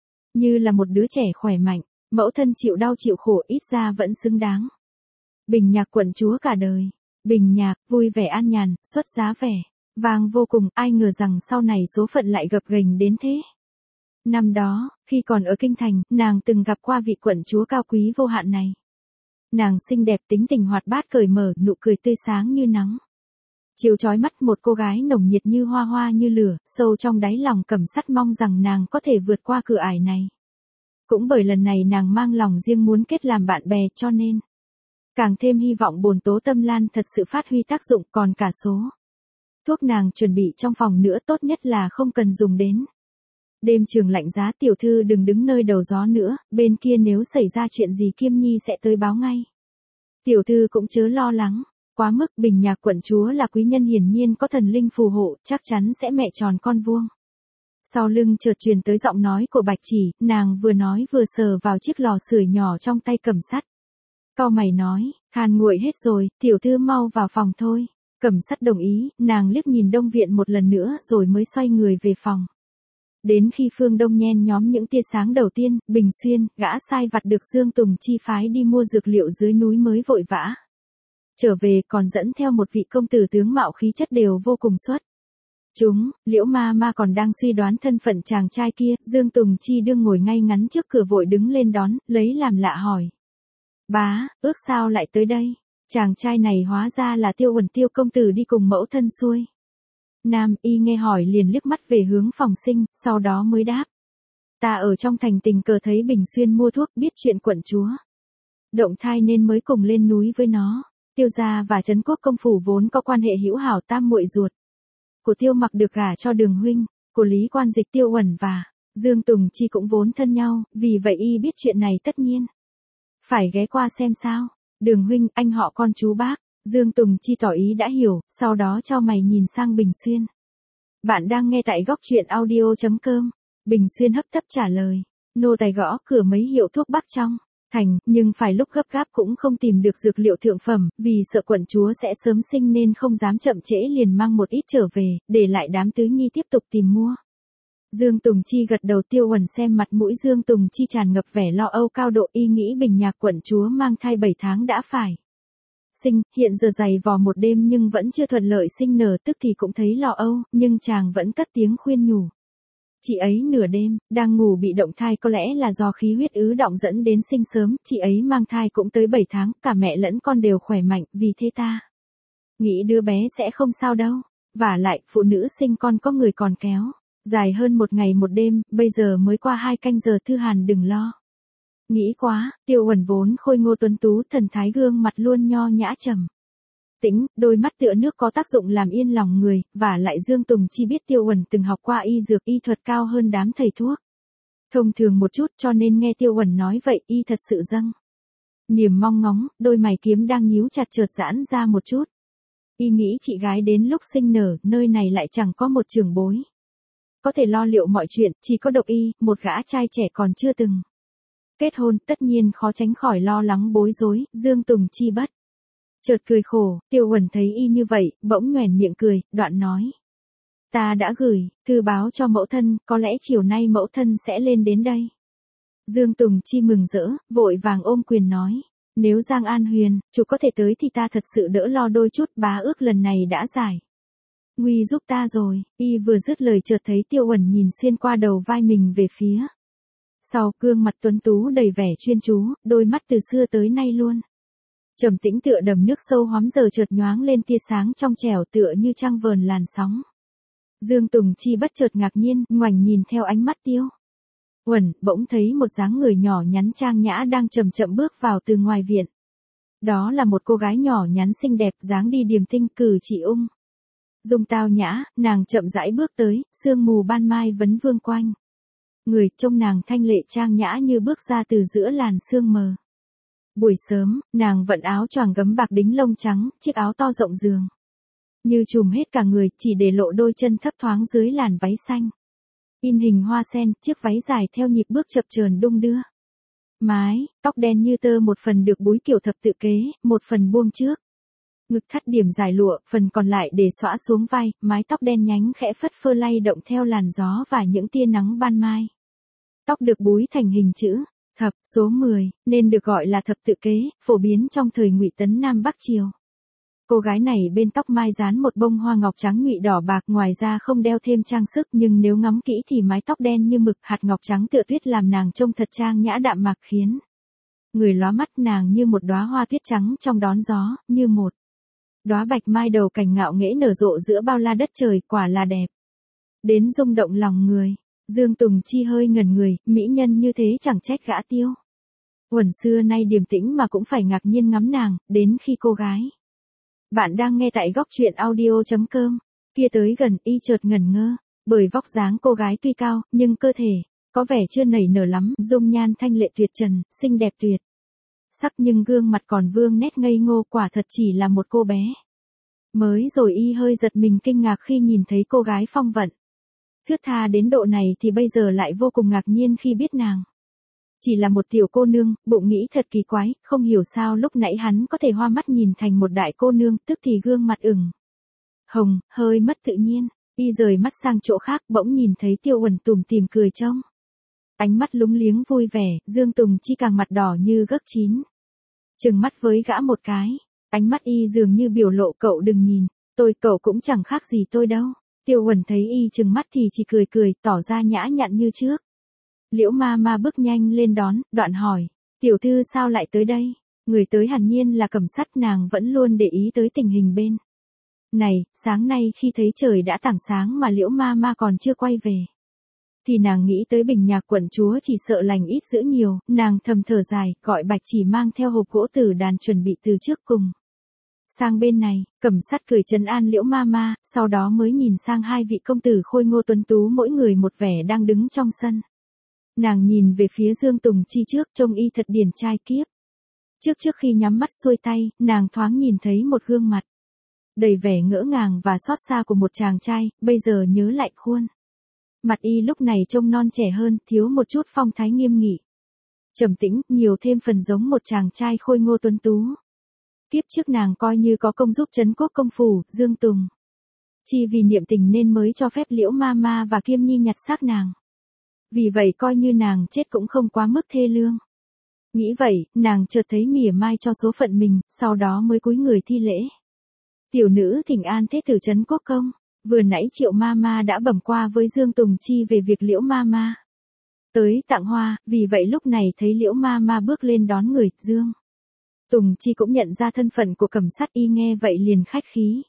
như là một đứa trẻ khỏe mạnh. Mẫu thân chịu đau chịu khổ, ít ra vẫn xứng đáng. Bình nhạc quận chúa cả đời. Bình nhạc, vui vẻ an nhàn, xuất giá vẻ vang vô cùng, ai ngờ rằng sau này số phận lại gập ghềnh đến thế. Năm đó, khi còn ở kinh thành, nàng từng gặp qua vị quận chúa cao quý vô hạn này. Nàng xinh đẹp, tính tình hoạt bát, cởi mở, nụ cười tươi sáng như nắng chiếu chói mắt, một cô gái nồng nhiệt như hoa hoa như lửa. Sâu trong đáy lòng Cẩm Sắt mong rằng nàng có thể vượt qua cửa ải này. Cũng bởi lần này nàng mang lòng riêng muốn kết làm bạn bè, cho nên càng thêm hy vọng bồn tố tâm lan thật sự phát huy tác dụng. Còn cả số thuốc nàng chuẩn bị trong phòng nữa, tốt nhất là không cần dùng đến đêm trường lạnh giá. Tiểu thư đừng đứng nơi đầu gió nữa, bên kia nếu xảy ra chuyện gì Kiêm Nhi sẽ tới báo ngay. Tiểu thư cũng chớ lo lắng. Quá mức, Bình Nhạc quận chúa là quý nhân hiển nhiên có thần linh phù hộ, chắc chắn sẽ mẹ tròn con vuông. Sau lưng chợt truyền tới giọng nói của Bạch Chỉ, nàng vừa nói vừa sờ vào chiếc lò sưởi nhỏ trong tay cầm sắt. Cau mày nói, than nguội hết rồi, tiểu thư mau vào phòng thôi. Cầm sắt đồng ý, nàng liếc nhìn Đông Viện một lần nữa rồi mới xoay người về phòng. Đến khi Phương Đông nhen nhóm những tia sáng đầu tiên, Bình Xuyên, gã sai vặt được Dương Tùng chi phái đi mua dược liệu dưới núi mới vội vã. Trở về còn dẫn theo một vị công tử tướng mạo khí chất đều vô cùng xuất. Chúng, Liễu Ma Ma còn đang suy đoán thân phận chàng trai kia, Dương Tùng Chi đương ngồi ngay ngắn trước cửa vội đứng lên đón, lấy làm lạ hỏi. Bá, ước sao lại tới đây? Chàng trai này hóa ra là Tiêu Uẩn Tiêu công tử đi cùng mẫu thân xuôi. Nam y nghe hỏi liền liếc mắt về hướng phòng sinh, sau đó mới đáp. Ta ở trong thành tình cờ thấy Bình Xuyên mua thuốc biết chuyện quận chúa. Động thai nên mới cùng lên núi với nó. Tiêu gia và Trấn Quốc công phủ vốn có quan hệ hữu hảo tam muội ruột. Của Tiêu Mặc được gả cho Đường huynh, của Lý Quan Dịch Tiêu Uẩn và Dương Tùng Chi cũng vốn thân nhau, vì vậy y biết chuyện này tất nhiên. Phải ghé qua xem sao. Đường huynh, anh họ con chú bác. Dương Tùng Chi tỏ ý đã hiểu, sau đó cho mày nhìn sang Bình Xuyên. Bạn đang nghe tại góc truyện audio.com. Bình Xuyên hấp tấp trả lời. Nô tài gõ cửa mấy hiệu thuốc bắc trong thành, nhưng phải lúc gấp gáp cũng không tìm được dược liệu thượng phẩm, vì sợ quận chúa sẽ sớm sinh nên không dám chậm trễ liền mang một ít trở về, để lại đám tứ nhi tiếp tục tìm mua. Dương Tùng Chi gật đầu. Tiêu Uẩn xem mặt mũi Dương Tùng Chi tràn ngập vẻ lo âu cao độ, y nghĩ Bình Nhạc quận chúa mang thai bảy tháng đã phải sinh, hiện giờ dày vò một đêm nhưng vẫn chưa thuận lợi sinh nở, tức thì cũng thấy lo âu, nhưng chàng vẫn cất tiếng khuyên nhủ. Chị ấy nửa đêm, đang ngủ bị động thai, có lẽ là do khí huyết ứ động dẫn đến sinh sớm, chị ấy mang thai cũng tới bảy tháng, cả mẹ lẫn con đều khỏe mạnh, vì thế ta nghĩ đứa bé sẽ không sao đâu. Vả lại, phụ nữ sinh con có người còn kéo dài hơn một ngày một đêm, bây giờ mới qua hai canh giờ, Thư Hàn đừng lo. Nghĩ quá. Tiêu Uẩn vốn khôi ngô tuấn tú, thần thái gương mặt luôn nho nhã trầm tĩnh, đôi mắt tựa nước có tác dụng làm yên lòng người, và lại Dương Tùng Chi biết Tiêu Uẩn từng học qua y dược, y thuật cao hơn đám thầy thuốc thông thường một chút, cho nên nghe Tiêu Uẩn nói vậy, y thật sự dâng niềm mong ngóng, đôi mày kiếm đang nhíu chặt chợt giãn ra một chút. Y nghĩ chị gái đến lúc sinh nở, nơi này lại chẳng có một trưởng bối có thể lo liệu mọi chuyện, chỉ có độc y, một gã trai trẻ còn chưa từng kết hôn, tất nhiên khó tránh khỏi lo lắng bối rối. Dương Tùng Chi bất chợt cười khổ. Tiêu Uẩn thấy y như vậy, bỗng nhoẻn miệng cười, đoạn nói. Ta đã gửi thư báo cho mẫu thân, có lẽ chiều nay mẫu thân sẽ lên đến đây. Dương Tùng Chi mừng rỡ, vội vàng ôm quyền nói. Nếu Giang An Huyền, chủ có thể tới thì ta thật sự đỡ lo đôi chút, bá ước lần này đã giải nguy giúp ta rồi. Y vừa dứt lời chợt thấy Tiêu Uẩn nhìn xuyên qua đầu vai mình về phía sau, gương mặt tuấn tú đầy vẻ chuyên chú, đôi mắt từ xưa tới nay luôn trầm tĩnh tựa đầm nước sâu hoắm, giờ chợt nhoáng lên tia sáng trong trẻo tựa như trăng vờn làn sóng. Dương Tùng Chi bất chợt ngạc nhiên, ngoảnh nhìn theo ánh mắt Tiêu Uẩn, bỗng thấy một dáng người nhỏ nhắn trang nhã đang chậm chậm bước vào từ ngoài viện. Đó là một cô gái nhỏ nhắn xinh đẹp, dáng đi điềm tinh, cử chỉ ung dung tao nhã, nàng chậm rãi bước tới, sương mù ban mai vấn vương quanh người, trông nàng thanh lệ trang nhã như bước ra từ giữa làn sương mờ. Buổi sớm, nàng vận áo choàng gấm bạc đính lông trắng, chiếc áo to rộng giường như trùm hết cả người, chỉ để lộ đôi chân thấp thoáng dưới làn váy xanh in hình hoa sen. Chiếc váy dài theo nhịp bước chập chờn đung đưa mái tóc đen như tơ, một phần được búi kiểu thập tự kế, một phần buông trước ngực thắt điểm dài lụa, phần còn lại để xõa xuống vai. Mái tóc đen nhánh khẽ phất phơ lay động theo làn gió và những tia nắng ban mai. Tóc được búi thành hình chữ thập, số mười, nên được gọi là thập tự kế, phổ biến trong thời Ngụy Tấn Nam Bắc Triều. Cô gái này bên tóc mai dán một bông hoa ngọc trắng nhụy đỏ bạc, ngoài ra không đeo thêm trang sức, nhưng nếu ngắm kỹ thì mái tóc đen như mực, hạt ngọc trắng tựa tuyết làm nàng trông thật trang nhã đạm mạc, khiến người lóa mắt. Nàng như một đóa hoa tuyết trắng trong đón gió, như một đóa bạch mai đầu cành ngạo nghễ nở rộ giữa bao la đất trời, quả là đẹp đến rung động lòng người. Dương Tùng Chi hơi ngẩn người, mỹ nhân như thế chẳng trách gã Tiêu Uẩn xưa nay điềm tĩnh mà cũng phải ngạc nhiên ngắm nàng, đến khi cô gái bạn đang nghe tại góc truyện audio.com kia tới gần, y chợt ngẩn ngơ, bởi vóc dáng cô gái tuy cao, nhưng cơ thể có vẻ chưa nảy nở lắm, dung nhan thanh lệ tuyệt trần, xinh đẹp tuyệt sắc nhưng gương mặt còn vương nét ngây ngô, quả thật chỉ là một cô bé. Mới rồi y hơi giật mình kinh ngạc khi nhìn thấy cô gái phong vận. Thướt tha đến độ này thì bây giờ lại vô cùng ngạc nhiên khi biết nàng chỉ là một tiểu cô nương, bụng nghĩ thật kỳ quái, không hiểu sao lúc nãy hắn có thể hoa mắt nhìn thành một đại cô nương, tức thì gương mặt ửng hồng, hơi mất tự nhiên. Y rời mắt sang chỗ khác, bỗng nhìn thấy Tiêu Uẩn tủm tỉm cười trông ánh mắt lúng liếng vui vẻ, Dương Tùng Chi càng mặt đỏ như gấc chín. Trừng mắt với gã một cái, ánh mắt y dường như biểu lộ cậu đừng nhìn, tôi cậu cũng chẳng khác gì tôi đâu. Tiêu Uẩn thấy y trừng mắt thì chỉ cười cười, tỏ ra nhã nhặn như trước. Liễu ma ma bước nhanh lên đón, đoạn hỏi, tiểu thư sao lại tới đây? Người tới hẳn nhiên là Cẩm Sắt, nàng vẫn luôn để ý tới tình hình bên này, sáng nay khi thấy trời đã tảng sáng mà Liễu ma ma còn chưa quay về. Thì nàng nghĩ tới Bình Nhạc quận chúa chỉ sợ lành ít dữ nhiều, nàng thầm thở dài, gọi Bạch Chỉ mang theo hộp gỗ tử đàn chuẩn bị từ trước cùng. Sang bên này, Cẩm Sắt cười trấn an Liễu ma ma, sau đó mới nhìn sang hai vị công tử khôi ngô tuấn tú mỗi người một vẻ đang đứng trong sân. Nàng nhìn về phía Dương Tùng Chi trước, trông y thật điển trai kiếp. Trước trước khi nhắm mắt xuôi tay, nàng thoáng nhìn thấy một gương mặt đầy vẻ ngỡ ngàng và xót xa của một chàng trai, bây giờ nhớ lại khuôn mặt y lúc này trông non trẻ hơn, thiếu một chút phong thái nghiêm nghị, trầm tĩnh, nhiều thêm phần giống một chàng trai khôi ngô tuấn tú. Kiếp trước nàng coi như có công giúp trấn quốc công phủ, Dương Tùng Chi vì niệm tình nên mới cho phép Liễu ma ma và Kiêm Nhi nhặt xác nàng. Vì vậy coi như nàng chết cũng không quá mức thê lương. Nghĩ vậy, nàng chợt thấy mỉa mai cho số phận mình, sau đó mới cúi người thi lễ. Tiểu nữ thỉnh an thế tử trấn quốc công. Vừa nãy Triệu ma ma đã bẩm qua với Dương Tùng Chi về việc Liễu ma ma tới tặng hoa, vì vậy lúc này thấy Liễu ma ma bước lên đón người, Dương Tùng Chi cũng nhận ra thân phận của Cẩm Sắt, y nghe vậy liền khách khí.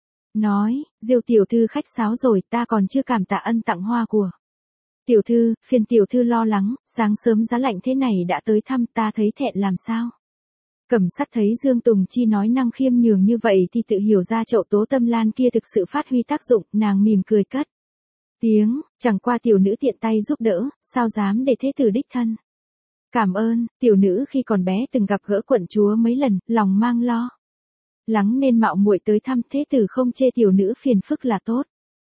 Nói, Diêu tiểu thư khách sáo rồi, ta còn chưa cảm tạ ân tặng hoa của tiểu thư, phiền tiểu thư lo lắng, sáng sớm giá lạnh thế này đã tới thăm, ta thấy thẹn làm sao. Cẩm Sắt thấy Dương Tùng Chi nói năng khiêm nhường như vậy thì tự hiểu ra chậu tố tâm lan kia thực sự phát huy tác dụng, nàng mỉm cười cất tiếng, chẳng qua tiểu nữ tiện tay giúp đỡ, sao dám để thế tử đích thân. Cảm ơn, tiểu nữ khi còn bé từng gặp gỡ quận chúa mấy lần, lòng mang lo lắng nên mạo muội tới thăm, thế tử không chê tiểu nữ phiền phức là tốt.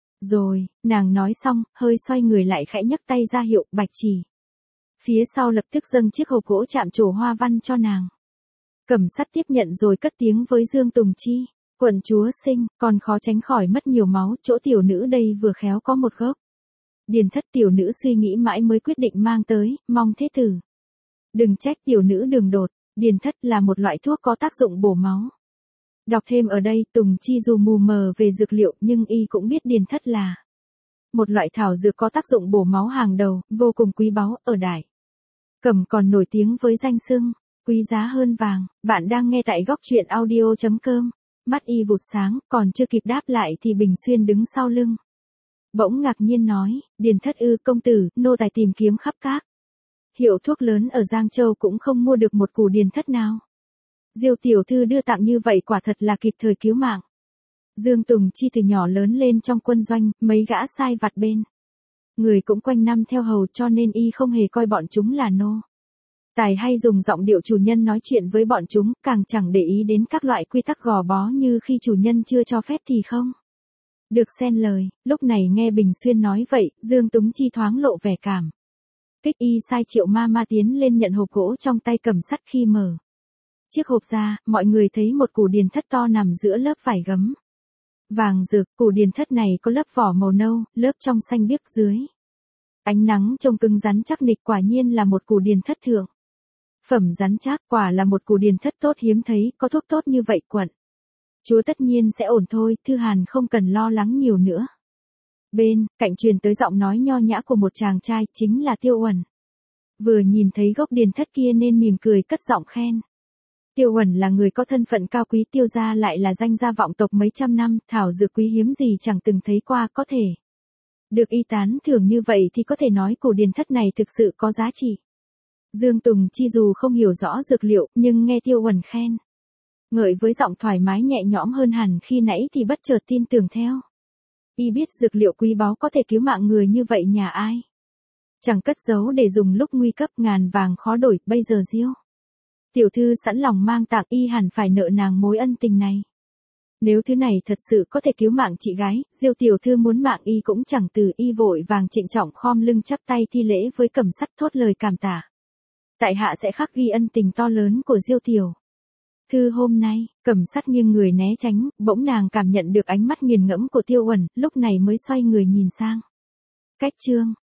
Rồi, nàng nói xong, hơi xoay người lại khẽ nhấc tay ra hiệu, Bạch Chỉ phía sau lập tức dâng chiếc hộp gỗ chạm trổ hoa văn cho nàng. Cẩm Sắt tiếp nhận rồi cất tiếng với Dương Tùng Chi, quận chúa sinh, còn khó tránh khỏi mất nhiều máu, chỗ tiểu nữ đây vừa khéo có một gốc điền thất, tiểu nữ suy nghĩ mãi mới quyết định mang tới, mong thế tử đừng trách tiểu nữ đường đột. Điền thất là một loại thuốc có tác dụng bổ máu. Đọc thêm ở đây, Tùng Chi dù mù mờ về dược liệu nhưng y cũng biết điền thất là một loại thảo dược có tác dụng bổ máu hàng đầu, vô cùng quý báu, ở Đại Cẩm còn nổi tiếng với danh xưng quý giá hơn vàng. Bạn đang nghe tại góc truyện audio chấm com. Mắt y vụt sáng, còn chưa kịp đáp lại thì Bình Xuyên đứng sau lưng bỗng ngạc nhiên nói, điền thất ư, công tử, nô tài tìm kiếm khắp các hiệu thuốc lớn ở Giang Châu cũng không mua được một củ điền thất nào. Diêu tiểu thư đưa tặng như vậy quả thật là kịp thời cứu mạng. Dương Tùng Chi từ nhỏ lớn lên trong quân doanh, mấy gã sai vặt bên người cũng quanh năm theo hầu, cho nên y không hề coi bọn chúng là nô tài hay dùng giọng điệu chủ nhân nói chuyện với bọn chúng, càng chẳng để ý đến các loại quy tắc gò bó như khi chủ nhân chưa cho phép thì không được xen lời. Lúc này nghe Bình Xuyên nói vậy, Dương Tùng Chi thoáng lộ vẻ cảm kích, y sai Triệu ma ma tiến lên nhận hộp gỗ trong tay Cẩm Sắt. Khi mở chiếc hộp ra, mọi người thấy một củ điền thất to nằm giữa lớp vải gấm vàng rực. Củ điền thất này có lớp vỏ màu nâu, lớp trong xanh biếc dưới ánh nắng trông cứng rắn chắc nịch, quả nhiên là một củ điền thất thượng phẩm rắn chắc, quả là một củ điền thất tốt hiếm thấy, có thuốc tốt như vậy quận chúa tất nhiên sẽ ổn thôi, Thư Hàn không cần lo lắng nhiều nữa. Bên cạnh truyền tới giọng nói nho nhã của một chàng trai, chính là Tiêu Uẩn. Vừa nhìn thấy gốc điền thất kia nên mỉm cười cất giọng khen. Tiêu Uẩn là người có thân phận cao quý, Tiêu gia lại là danh gia vọng tộc mấy trăm năm, thảo dược quý hiếm gì chẳng từng thấy qua, có thể được y tán thưởng như vậy thì có thể nói củ điền thất này thực sự có giá trị. Dương Tùng Chi dù không hiểu rõ dược liệu, nhưng nghe Tiêu Uẩn khen ngợi với giọng thoải mái nhẹ nhõm hơn hẳn khi nãy thì bất chợt tin tưởng theo. Y biết dược liệu quý báu có thể cứu mạng người như vậy nhà ai chẳng cất giấu để dùng lúc nguy cấp, ngàn vàng khó đổi, bây giờ Diêu Tiểu thư sẵn lòng mang tặng y hẳn phải nợ nàng mối ân tình này. Nếu thứ này thật sự có thể cứu mạng chị gái, Diêu tiểu thư muốn mạng y cũng chẳng từ, y vội vàng trịnh trọng khom lưng chắp tay thi lễ với Cẩm Sắt thốt lời cảm tạ. Tại hạ sẽ khắc ghi ân tình to lớn của Diêu tiểu thư hôm nay. Cẩm Sắt nghiêng người né tránh, bỗng nàng cảm nhận được ánh mắt nghiền ngẫm của Tiêu Uẩn, lúc này mới xoay người nhìn sang. Cách chương